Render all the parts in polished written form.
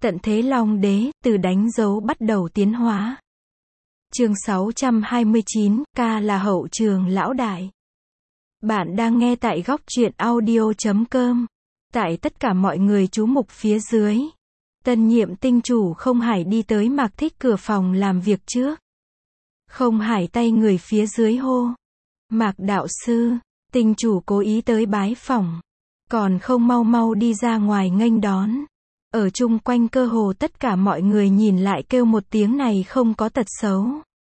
Tận thế Long Đế, từ đánh dấu bắt đầu tiến hóa. Chương 629, ca là hậu trường lão đại. Bạn đang nghe tại góc truyện audio.com. Tại tất cả mọi người chú mục phía dưới, tân nhiệm tinh chủ Không Hải đi tới Mạc Thích cửa phòng làm việc trước. Không Hải tay người phía dưới hô: Mạc đạo sư, tinh chủ cố ý tới bái phỏng, còn không mau mau đi ra ngoài nghênh đón. Ở chung quanh cơ hồ tất cả mọi người nhìn lại kêu một tiếng này không có tật xấu.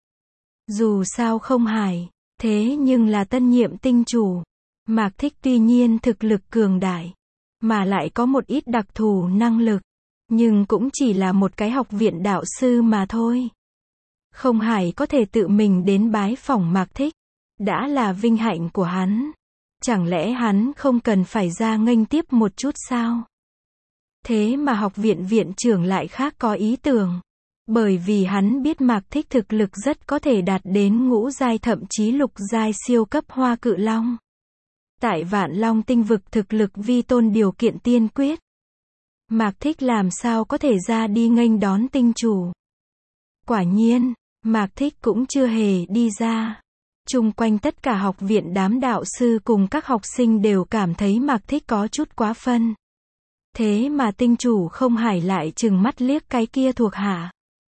Dù sao Không Hải, thế nhưng là tân nhiệm tinh chủ. Mạc Thích tuy nhiên thực lực cường đại, mà lại có một ít đặc thù năng lực, nhưng cũng chỉ là một cái học viện đạo sư mà thôi. Không Hải có thể tự mình đến bái phỏng Mạc Thích, đã là vinh hạnh của hắn. Chẳng lẽ hắn không cần phải ra nghênh tiếp một chút sao? Thế mà học viện viện trưởng lại khác có ý tưởng. Bởi vì hắn biết Mạc Thích thực lực rất có thể đạt đến ngũ giai thậm chí lục giai siêu cấp Hoa Cự Long. Tại Vạn Long tinh vực thực lực vi tôn điều kiện tiên quyết. Mạc Thích làm sao có thể ra đi nghênh đón tinh chủ. Quả nhiên, Mạc Thích cũng chưa hề đi ra. Chung quanh tất cả học viện đám đạo sư cùng các học sinh đều cảm thấy Mạc Thích có chút quá phân. Thế mà tinh chủ Không Hải lại trừng mắt liếc cái kia thuộc hạ.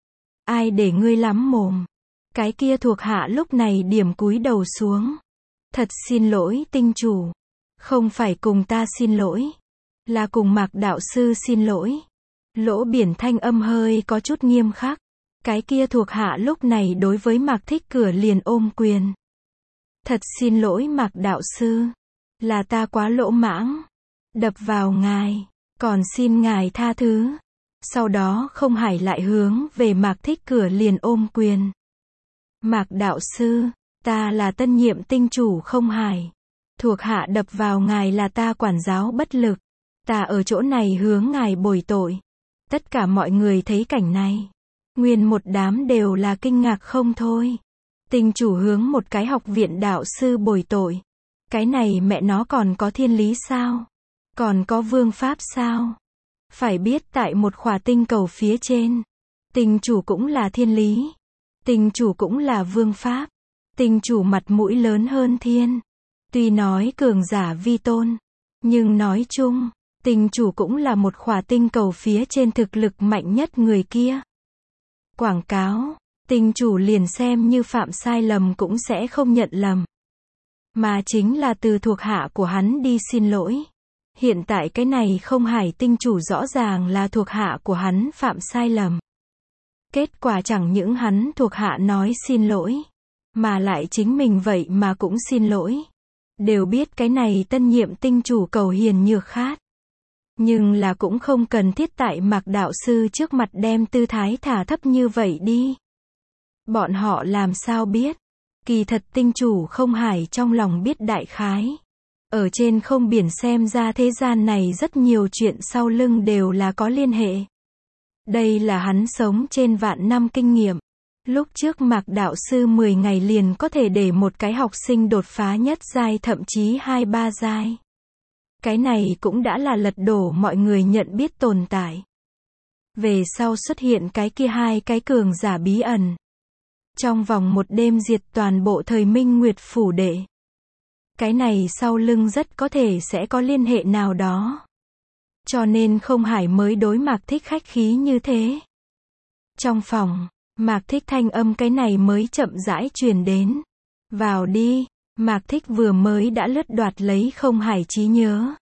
Ai để ngươi lắm mồm? Cái kia thuộc hạ lúc này điểm cúi đầu xuống. Thật xin lỗi tinh chủ. Không phải cùng ta xin lỗi. Là cùng Mạc đạo sư xin lỗi. Lỗ Biển thanh âm hơi có chút nghiêm khắc. Cái kia thuộc hạ lúc này đối với Mạc Thích cửa liền ôm quyền. Thật xin lỗi Mạc đạo sư. Là ta quá lỗ mãng. Đập vào ngài. Còn xin ngài tha thứ. Sau đó Không Hải lại hướng về Mạc Thích cửa liền ôm quyền. Mạc đạo sư, ta là tân nhiệm tinh chủ Không Hải. Thuộc hạ đập vào ngài là ta quản giáo bất lực. Ta ở chỗ này hướng ngài bồi tội. Tất cả mọi người thấy cảnh này. Nguyên một đám đều là kinh ngạc không thôi. Tinh chủ hướng một cái học viện đạo sư bồi tội. Cái này mẹ nó còn có thiên lý sao? Còn có vương pháp sao? Phải biết tại một khỏa tinh cầu phía trên, tinh chủ cũng là thiên lý. Tinh chủ cũng là vương pháp. Tinh chủ mặt mũi lớn hơn thiên. Tuy nói cường giả vi tôn, nhưng nói chung, tinh chủ cũng là một khỏa tinh cầu phía trên thực lực mạnh nhất người kia. Quảng cáo, tinh chủ liền xem như phạm sai lầm cũng sẽ không nhận lầm. Mà chính là từ thuộc hạ của hắn đi xin lỗi. Hiện tại cái này Không Hải tinh chủ rõ ràng là thuộc hạ của hắn phạm sai lầm. Kết quả chẳng những hắn thuộc hạ nói xin lỗi, mà lại chính mình vậy mà cũng xin lỗi. Đều biết cái này tân nhiệm tinh chủ cầu hiền nhược khát. Nhưng là cũng không cần thiết tại Mạc đạo sư trước mặt đem tư thái thả thấp như vậy đi. Bọn họ làm sao biết? Kỳ thật tinh chủ Không Hải trong lòng biết đại khái. Ở trên không biển xem ra thế gian này rất nhiều chuyện sau lưng đều là có liên hệ. Đây là hắn sống trên vạn năm kinh nghiệm. Lúc trước Mạc đạo sư 10 ngày liền có thể để một cái học sinh đột phá nhất giai thậm chí 2-3 giai. Cái này cũng đã là lật đổ mọi người nhận biết tồn tại. Về sau xuất hiện cái kia hai cái cường giả bí ẩn. Trong vòng một đêm diệt toàn bộ thời Minh Nguyệt phủ đệ. Cái này sau lưng rất có thể sẽ có liên hệ nào đó. Cho nên Không Hải mới đối Mạc Thích khách khí như thế. Trong phòng, Mạc Thích thanh âm cái này mới chậm rãi truyền đến. Vào đi, Mạc Thích vừa mới đã lướt đoạt lấy Không Hải trí nhớ.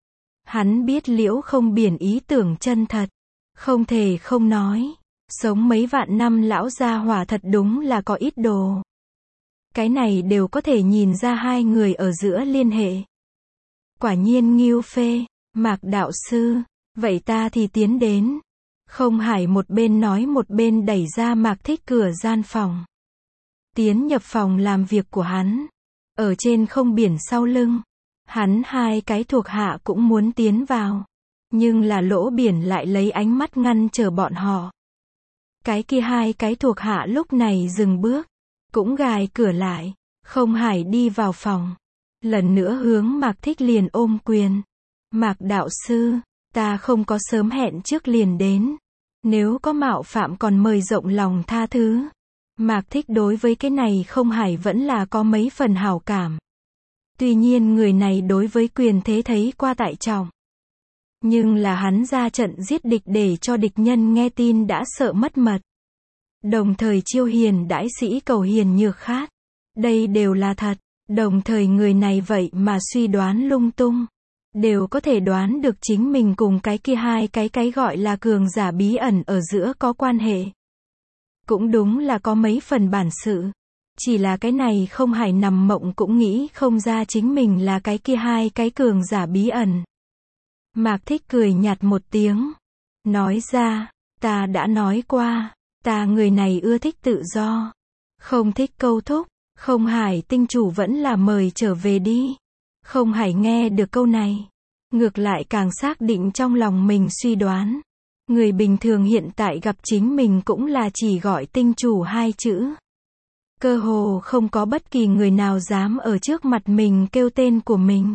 Hắn biết Liễu Không Biển ý tưởng chân thật. Không thể không nói. Sống mấy vạn năm lão gia hỏa thật đúng là có ít đồ. Cái này đều có thể nhìn ra hai người ở giữa liên hệ. Quả nhiên Ngưu phê, Mạc đạo sư, vậy ta thì tiến đến. Không Hải một bên nói một bên đẩy ra Mạc Thích cửa gian phòng. Tiến nhập phòng làm việc của hắn. Ở trên không biển sau lưng. Hắn hai cái thuộc hạ cũng muốn tiến vào. Nhưng là Lỗ Biển lại lấy ánh mắt ngăn trở bọn họ. Cái kia hai cái thuộc hạ lúc này dừng bước. Cũng gài cửa lại. Không Hải đi vào phòng. Lần nữa hướng Mạc Thích liền ôm quyền. Mạc đạo sư, ta không có sớm hẹn trước liền đến. Nếu có mạo phạm còn mời rộng lòng tha thứ. Mạc Thích đối với cái này không hải vẫn là có mấy phần hảo cảm. Tuy nhiên người này đối với quyền thế thấy qua tại trọng. Nhưng là hắn ra trận giết địch để cho địch nhân nghe tin đã sợ mất mật. Đồng thời chiêu hiền đãi sĩ cầu hiền nhược khát. Đây đều là thật. Đồng thời người này vậy mà suy đoán lung tung. Đều có thể đoán được chính mình cùng cái kia hai cái gọi là cường giả bí ẩn ở giữa có quan hệ. Cũng đúng là có mấy phần bản sự. Chỉ là cái này không hải nằm mộng cũng nghĩ không ra chính mình là cái kia hai cái cường giả bí ẩn. Mạc Thích cười nhạt một tiếng. Nói ra, ta đã nói qua, ta người này ưa thích tự do. Không thích câu thúc, không hải tinh chủ vẫn là mời trở về đi. Không hải nghe được câu này. Ngược lại càng xác định trong lòng mình suy đoán. Người bình thường hiện tại gặp chính mình cũng là chỉ gọi tinh chủ hai chữ. Cơ hồ không có bất kỳ người nào dám ở trước mặt mình kêu tên của mình.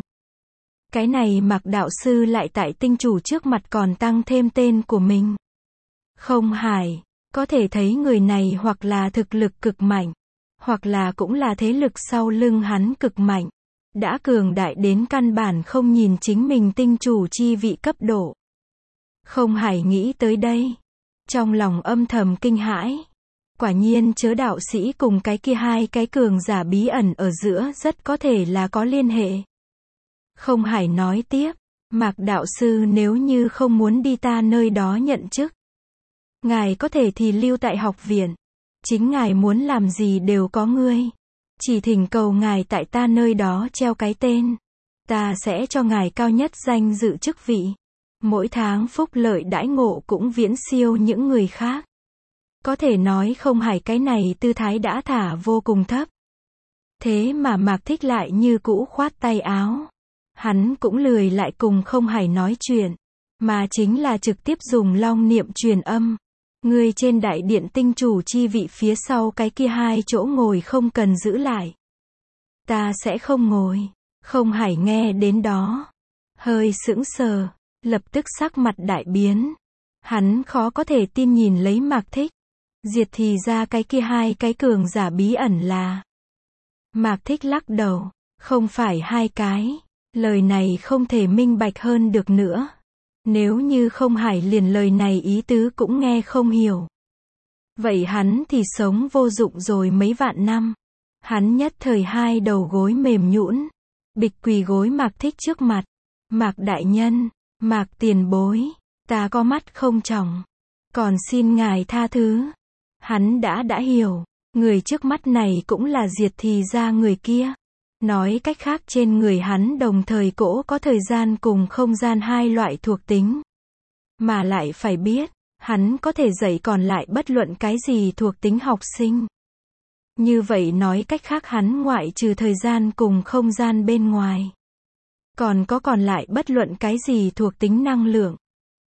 Cái này Mạc đạo sư lại tại tinh chủ trước mặt còn tăng thêm tên của mình. Không hải, có thể thấy người này hoặc là thực lực cực mạnh, hoặc là cũng là thế lực sau lưng hắn cực mạnh. Đã cường đại đến căn bản không nhìn chính mình tinh chủ chi vị cấp độ. Không hải nghĩ tới đây. Trong lòng âm thầm kinh hãi. Quả nhiên chớ đạo sĩ cùng cái kia hai cái cường giả bí ẩn ở giữa rất có thể là có liên hệ. Không hải nói tiếp. Mạc đạo sư nếu như không muốn đi ta nơi đó nhận chức. Ngài có thể thì lưu tại học viện. Chính ngài muốn làm gì đều có ngươi. Chỉ thỉnh cầu ngài tại ta nơi đó treo cái tên. Ta sẽ cho ngài cao nhất danh dự chức vị. Mỗi tháng phúc lợi đãi ngộ cũng viễn siêu những người khác. Có thể nói không hải cái này tư thái đã thả vô cùng thấp. Thế mà Mạc Thích lại như cũ khoát tay áo. Hắn cũng lười lại cùng không hải nói chuyện. Mà chính là trực tiếp dùng long niệm truyền âm. Người trên đại điện tinh chủ chi vị phía sau cái kia hai chỗ ngồi không cần giữ lại. Ta sẽ không ngồi. Không hải nghe đến đó. Hơi sững sờ. Lập tức sắc mặt đại biến. Hắn khó có thể tin nhìn lấy Mạc Thích. Diệt thì ra cái kia hai cái cường giả bí ẩn là. Mạc Thích lắc đầu. Không phải hai cái. Lời này không thể minh bạch hơn được nữa. Nếu như không hải liền lời này ý tứ cũng nghe không hiểu. Vậy hắn thì sống vô dụng rồi mấy vạn năm. Hắn nhất thời hai đầu gối mềm nhũn, bịch quỳ gối Mạc Thích trước mặt. Mạc đại nhân, Mạc tiền bối, ta có mắt không tròng. Còn xin ngài tha thứ. Hắn đã hiểu, người trước mắt này cũng là diệt thì ra người kia. Nói cách khác trên người hắn đồng thời cỗ có thời gian cùng không gian hai loại thuộc tính. Mà lại phải biết, hắn có thể dạy còn lại bất luận cái gì thuộc tính học sinh. Như vậy nói cách khác hắn ngoại trừ thời gian cùng không gian bên ngoài. Còn lại bất luận cái gì thuộc tính năng lượng.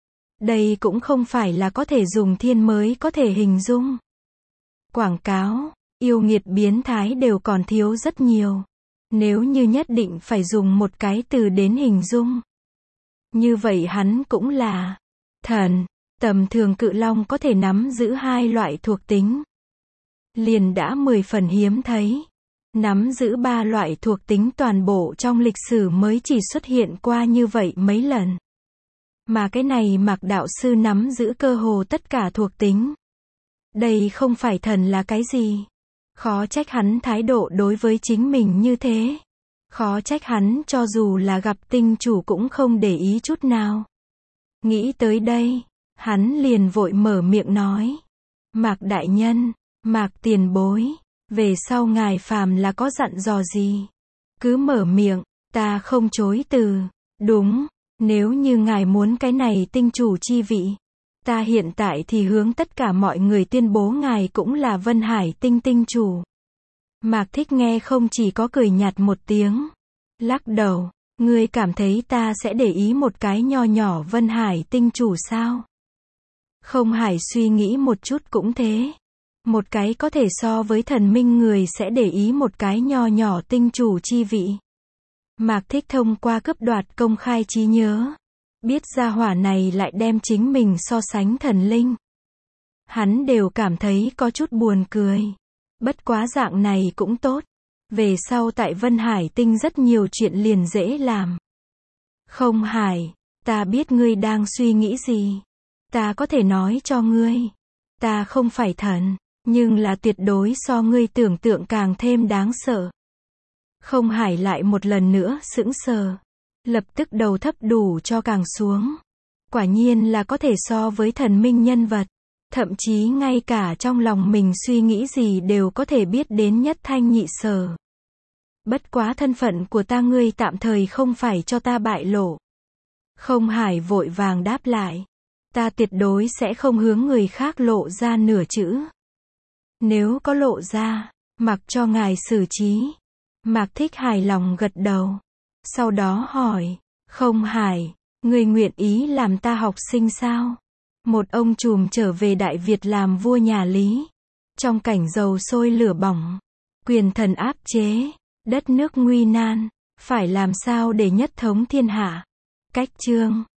Đây cũng không phải là có thể dùng thiên mới có thể hình dung. Quảng cáo, yêu nghiệt biến thái đều còn thiếu rất nhiều. Nếu như nhất định phải dùng một cái từ đến hình dung. Như vậy hắn cũng là thần. Tầm thường cự long có thể nắm giữ hai loại thuộc tính. Liền đã 10 phần hiếm thấy. Nắm giữ ba loại thuộc tính toàn bộ trong lịch sử mới chỉ xuất hiện qua như vậy mấy lần. Mà cái này Mạc đạo sư nắm giữ cơ hồ tất cả thuộc tính. Đây không phải thần là cái gì? Khó trách hắn thái độ đối với chính mình như thế. Khó trách hắn cho dù là gặp tinh chủ cũng không để ý chút nào. Nghĩ tới đây, hắn liền vội mở miệng nói. Mạc đại nhân, Mạc tiền bối, về sau ngài phàm là có dặn dò gì? Cứ mở miệng, ta không chối từ. Đúng, nếu như ngài muốn cái này tinh chủ chi vị. Ta hiện tại thì hướng tất cả mọi người tuyên bố ngài cũng là Vân Hải tinh tinh chủ. Mạc Thích nghe không chỉ có cười nhạt một tiếng. Lắc đầu, ngươi cảm thấy ta sẽ để ý một cái nho nhỏ Vân Hải tinh chủ sao? Không hải suy nghĩ một chút cũng thế. Một cái có thể so với thần minh người sẽ để ý một cái nho nhỏ tinh chủ chi vị. Mạc Thích thông qua cướp đoạt công khai trí nhớ. Biết gia hỏa này lại đem chính mình so sánh thần linh. Hắn đều cảm thấy có chút buồn cười. Bất quá dạng này cũng tốt. Về sau tại Vân Hải Tinh rất nhiều chuyện liền dễ làm. Không Hải, ta biết ngươi đang suy nghĩ gì. Ta có thể nói cho ngươi. Ta không phải thần, nhưng là tuyệt đối so ngươi tưởng tượng càng thêm đáng sợ. Không Hải lại một lần nữa sững sờ. Lập tức đầu thấp đủ cho càng xuống. Quả nhiên là có thể so với thần minh nhân vật. Thậm chí ngay cả trong lòng mình suy nghĩ gì đều có thể biết đến nhất thanh nhị sở. Bất quá thân phận của ta ngươi tạm thời không phải cho ta bại lộ. Không Hải vội vàng đáp lại. Ta tuyệt đối sẽ không hướng người khác lộ ra nửa chữ. Nếu có lộ ra, mặc cho ngài xử trí. Mạc Thích hài lòng gật đầu. Sau đó hỏi, Không Hải, ngươi nguyện ý làm ta học sinh sao? Một ông trùm trở về Đại Việt làm vua nhà Lý. Trong cảnh dầu sôi lửa bỏng, quyền thần áp chế, đất nước nguy nan, phải làm sao để nhất thống thiên hạ? Cách chương